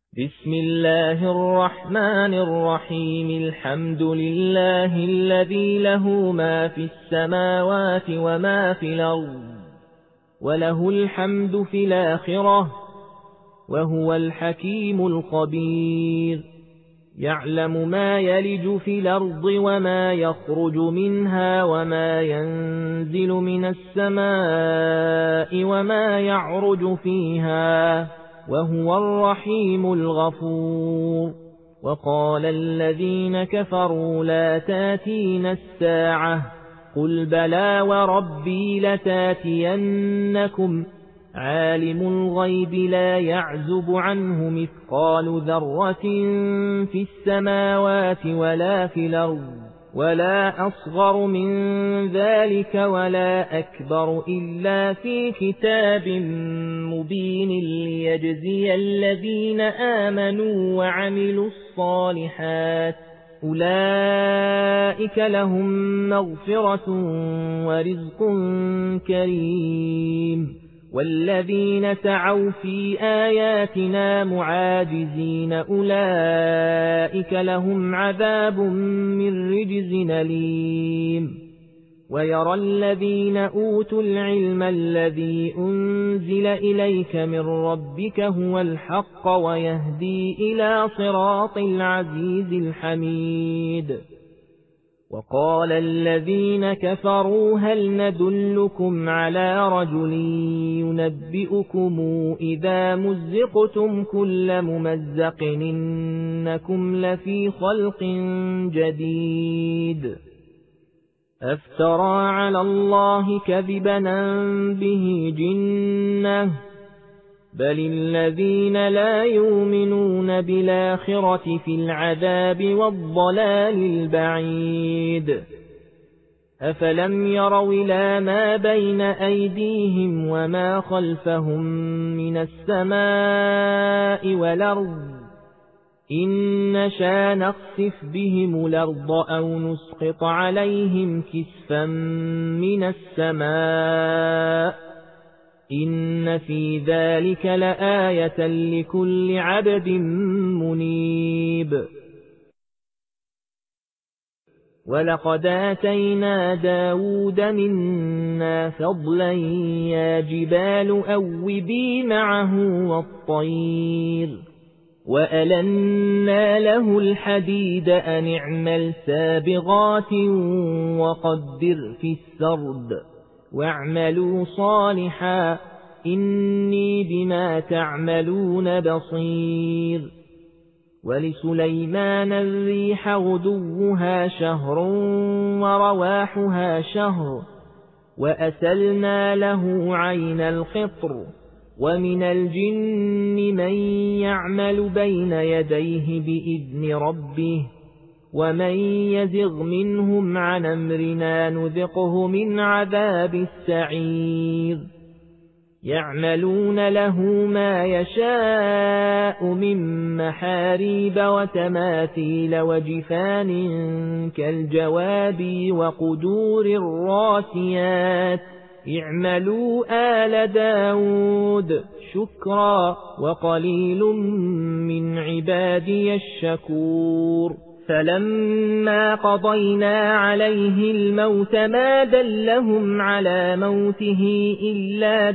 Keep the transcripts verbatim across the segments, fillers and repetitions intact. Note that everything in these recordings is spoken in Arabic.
بسم الله الرحمن الرحيم. الحمد لله الذي له ما في السماوات وما في الأرض، وله الحمد في الآخرة، وهو الحكيم الخبير. يعلم ما يلج في الأرض وما يخرج منها، وما ينزل من السماء وما يعرج فيها، وهو الرحيم الغفور. وقال الذين كفروا لا تاتينا الساعة، قل بلى وربي لتاتينكم، عالم الغيب لا يعزب عنه مثقال ذرة في السماوات ولا في الأرض، ولا أصغر من ذلك ولا أكبر إلا في كتاب مبين، ليجزي الذين آمنوا وعملوا الصالحات، أولئك لهم مغفرة ورزق كريم. والذين سعوا في آياتنا معاجزين أولئك لهم عذاب من رجز أليم. ويرى الذين أوتوا العلم الذي أنزل إليك من ربك هو الحق، ويهدي إلى صراط العزيز الحميد. وقال الذين كفروا هل ندلكم على رجل ينبئكم إذا مزقتم كل ممزق إنكم لفي خلق جديد. أفترى على الله كذبا أم به جنة، بل الذين لا يؤمنون بالآخرة في العذاب والضلال البعيد. أفلم يروا إلى ما بين أيديهم وما خلفهم من السماء والأرض، إن نشأ نخسف بهم الأرض أو نسقط عليهم كسفا من السماء، إن في ذلك لآية لكل عبد منيب. ولقد آتينا داود منا فضلا يا جبال أوبي معه والطير، وألنا له الحديد أن اعمل سابغات وقدر في السرد، واعملوا صالحا إني بما تعملون بصير. ولسليمان الريح غدوها شهر ورواحها شهر، وأسلنا له عين القطر، ومن الجن من يعمل بين يديه بإذن ربه، ومن يزغ منهم عن أمرنا نذقه من عذاب السعير. يعملون له ما يشاء من محاريب وتماثيل وجفان كالجواب وقدور الراسيات، اعملوا آل داود شكرا وقليل من عبادي الشكور. فلما قضينا عليه الموت ما دلهم على موته إلا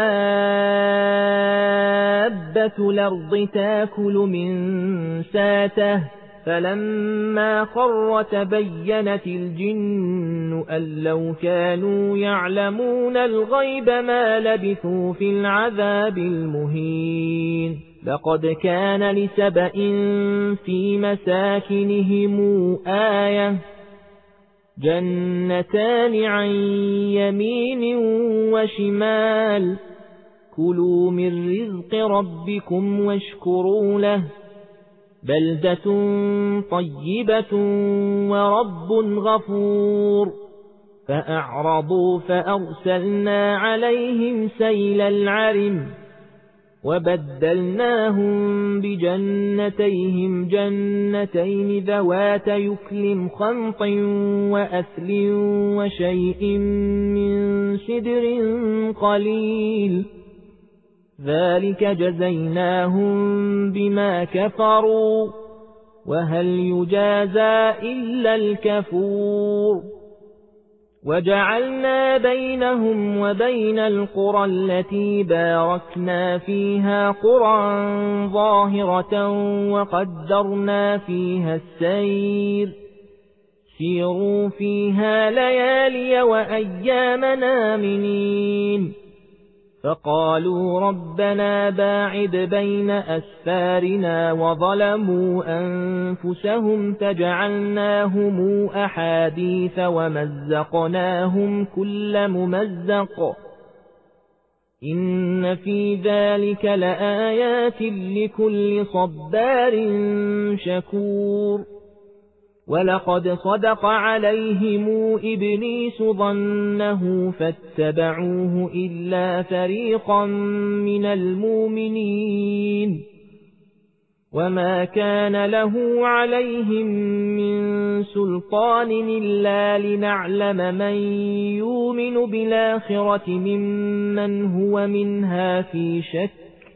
دابة الأرض تاكل من ساته، فلما خر تبينت الجن أن لو كانوا يعلمون الغيب ما لبثوا في العذاب المهين. لقد كان لسبإ في مساكنهم آية، جنتان عن يمين وشمال، كلوا من رزق ربكم واشكروا له، بلدة طيبة ورب غفور. فأعرضوا فأرسلنا عليهم سيل العرم، وبدلناهم بجنتيهم جنتين ذوات يكل خمط وأثل وشيء من سدر قليل، ذلك جزيناهم بما كفروا وهل يجازى إلا الكفور وجعلنا بينهم وبين القرى التي باركنا فيها قرى ظاهرة وقدرنا فيها السير سيروا فيها ليالي وأياما آمنين فقالوا ربنا باعد بين أسفارنا وظلموا أنفسهم فجعلناهم أحاديث ومزقناهم كل ممزق إن في ذلك لآيات لكل صبار شكور ولقد صدق عليهم إبليس ظنه فاتبعوه إلا فريقا من المؤمنين وما كان له عليهم من سلطان إلا لنعلم من يؤمن بالآخرة ممن هو منها في شك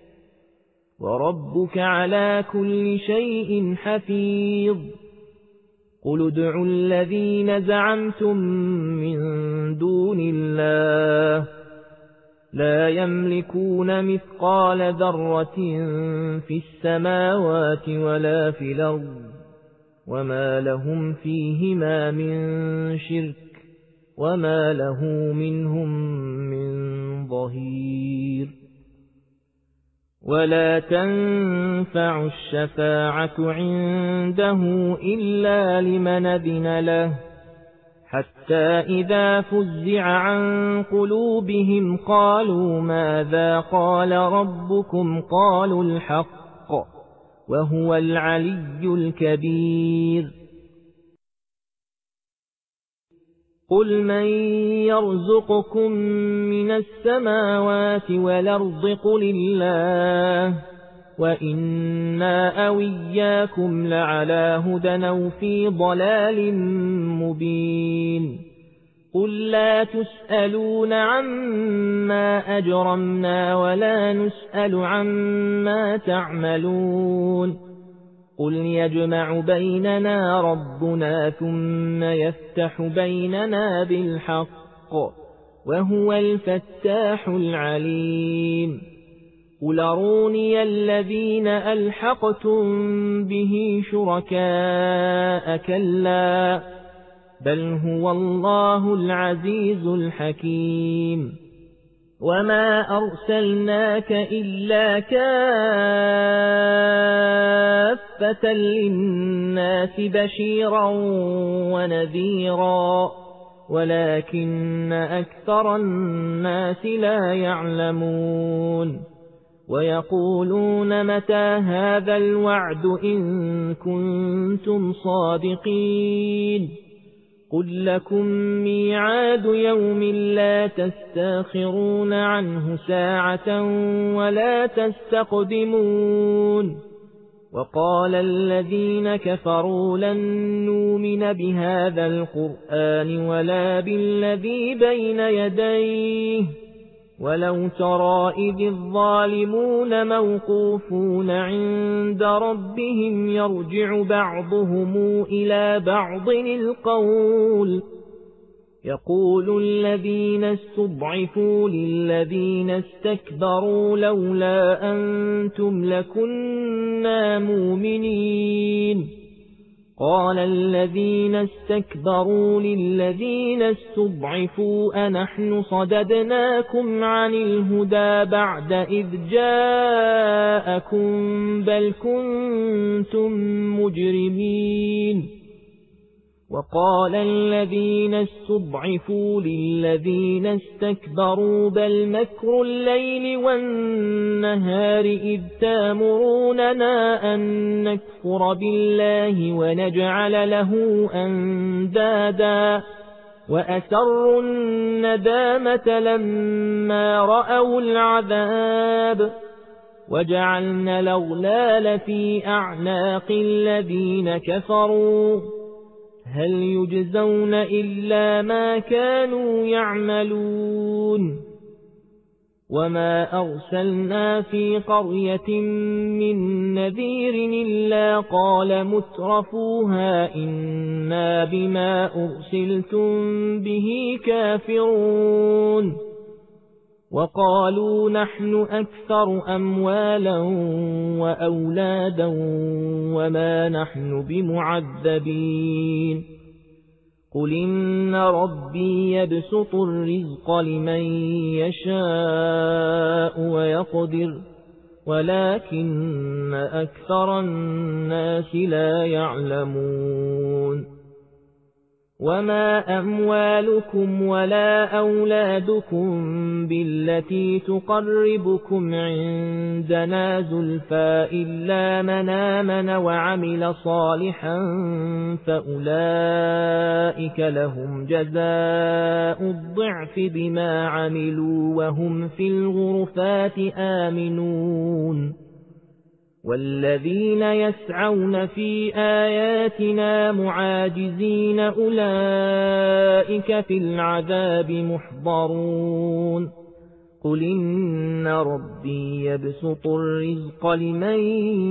وربك على كل شيء حفيظ قل ادعوا الذين زعمتم من دون الله لا يملكون مثقال ذرة في السماوات ولا في الأرض وما لهم فيهما من شرك وما له منهم من ظهير ولا تنفع الشفاعة عنده إلا لمن أذن له حتى إذا فزع عن قلوبهم قالوا ماذا قال ربكم قالوا الحق وهو العلي الكبير قل من يرزقكم من السماوات والأرض قل الله وإنا أو إياكم لعلى هدى أو في ضلال مبين قل لا تسألون عما أجرمنا ولا نسأل عما تعملون قل يجمع بيننا ربنا ثم يفتح بيننا بالحق وهو الفتاح العليم قل أروني الذين ألحقتم به شركاء كلا بل هو الله العزيز الحكيم وما أرسلناك إلا كافة للناس بشيرا ونذيرا ولكن أكثر الناس لا يعلمون ويقولون متى هذا الوعد إن كنتم صادقين قل لكم ميعاد يوم لا تستاخرون عنه ساعة ولا تستقدمون وقال الذين كفروا لن نؤمن بهذا القرآن ولا بالذي بين يديه ولو ترى إذ الظالمون موقوفون عند ربهم يرجع بعضهم إلى بعض القول يقول الذين استضعفوا للذين استكبروا لولا أنتم لكنا مؤمنين قال الذين استكبروا للذين استضعفوا أنحن صددناكم عن الهدى بعد إذ جاءكم بل كنتم مجرمين وقال الذين استضعفوا للذين استكبروا بل مكر الليل والنهار إذ تامروننا أن نكفر بالله ونجعل له أندادا وأسروا الندامة لما رأوا العذاب وجعلنا الأغلال في أعناق الذين كفروا هل يجزون إلا ما كانوا يعملون وما أرسلنا في قرية من نذير إلا قال مترفوها إنا بما أرسلتم به كافرون وقالوا نحن أكثر أموالا وأولادا وما نحن بمعذبين قل إن ربي يبسط الرزق لمن يشاء ويقدر ولكن أكثر الناس لا يعلمون وما أموالكم ولا أولادكم بالتي تقربكم عندنا زلفى إلا من آمن وعمل صالحا فأولئك لهم جزاء الضعف بما عملوا وهم في الغرفات آمنون والذين يسعون في آياتنا معاجزين أولئك في العذاب محضرون قل إن ربي يبسط الرزق لمن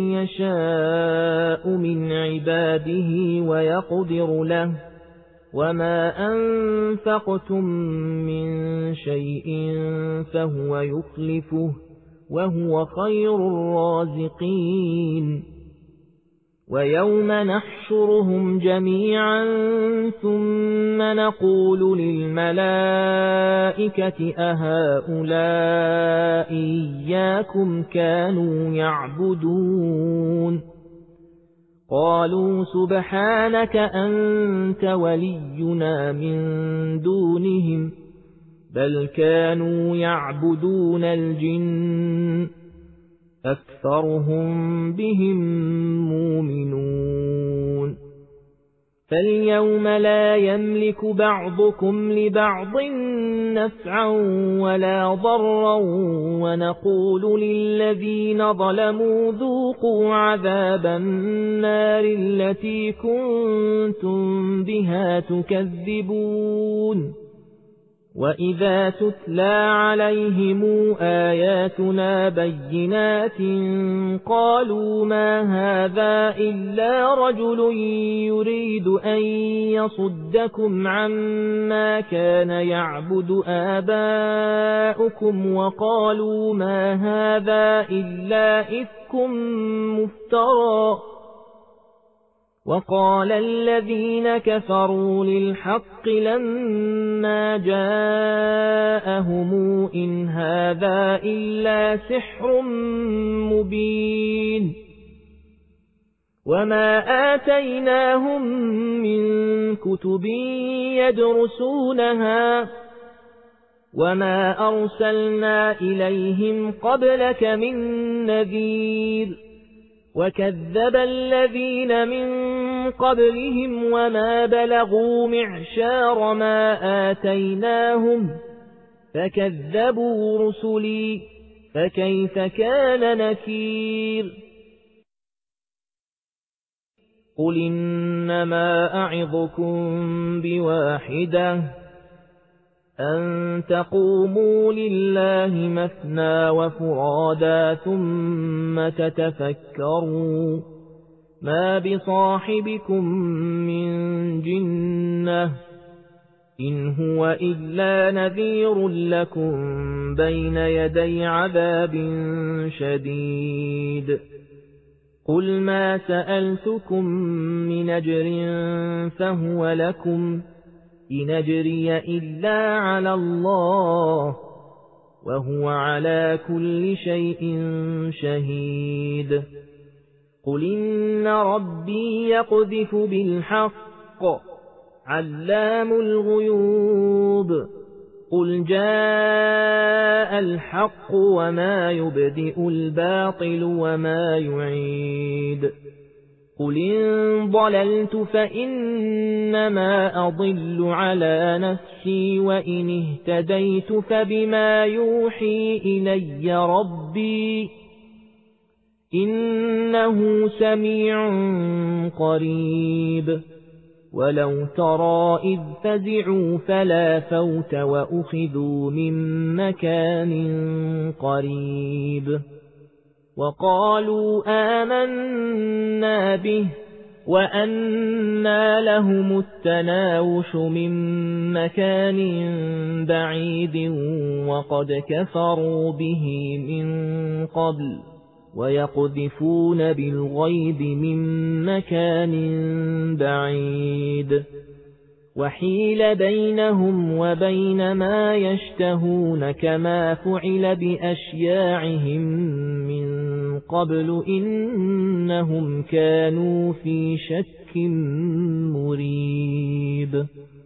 يشاء من عباده ويقدر له وما أنفقتم من شيء فهو يخلفه وهو خير الرازقين ويوم نحشرهم جميعا ثم نقول للملائكة أهؤلاء إياكم كانوا يعبدون قالوا سبحانك أنت ولينا من دونهم بل كانوا يعبدون الجن أكثرهم بهم مؤمنون فاليوم لا يملك بعضكم لبعض نفعا ولا ضرا ونقول للذين ظلموا ذوقوا عذاب النار التي كنتم بها تكذبون وإذا تتلى عليهم آياتنا بينات قالوا ما هذا إلا رجل يريد أن يصدكم عما كان يعبد آباؤكم وقالوا ما هذا إلا إفك مفترى وقال الذين كفروا للحق لما جاءهم إن هذا إلا سحر مبين وما آتيناهم من كتب يدرسونها وما أرسلنا إليهم قبلك من نذير وكذب الذين من قبلهم وما بلغوا معشار ما آتيناهم فكذبوا رسلي فكيف كان نكير قل إنما أعظكم بواحدة أن تقوموا لله مثنى وفرادا ثم تتفكروا ما بصاحبكم من جنة إن هو إلا نذير لكم بين يدي عذاب شديد قل ما سألتكم من أجر فهو لكم إن أجري إلا على الله وهو على كل شيء شهيد قل إن ربي يقذف بالحق علام الغيوب قل جاء الحق وما يبدئ الباطل وما يعيد قل إن ضللت فإنما أضل على نفسي وإن اهتديت فبما يوحي إلي ربي إنه سميع قريب ولو ترى إذ فزعوا فلا فوت وأخذوا من مكان قريب وقالوا آمنا به وأنى لهم التناوش من مكان بعيد وقد كفروا به من قبل ويقذفون بالغيب من مكان بعيد وحيل بينهم وبين ما يشتهون كما فعل بأشياعهم من قبل إنهم كانوا في شك مريب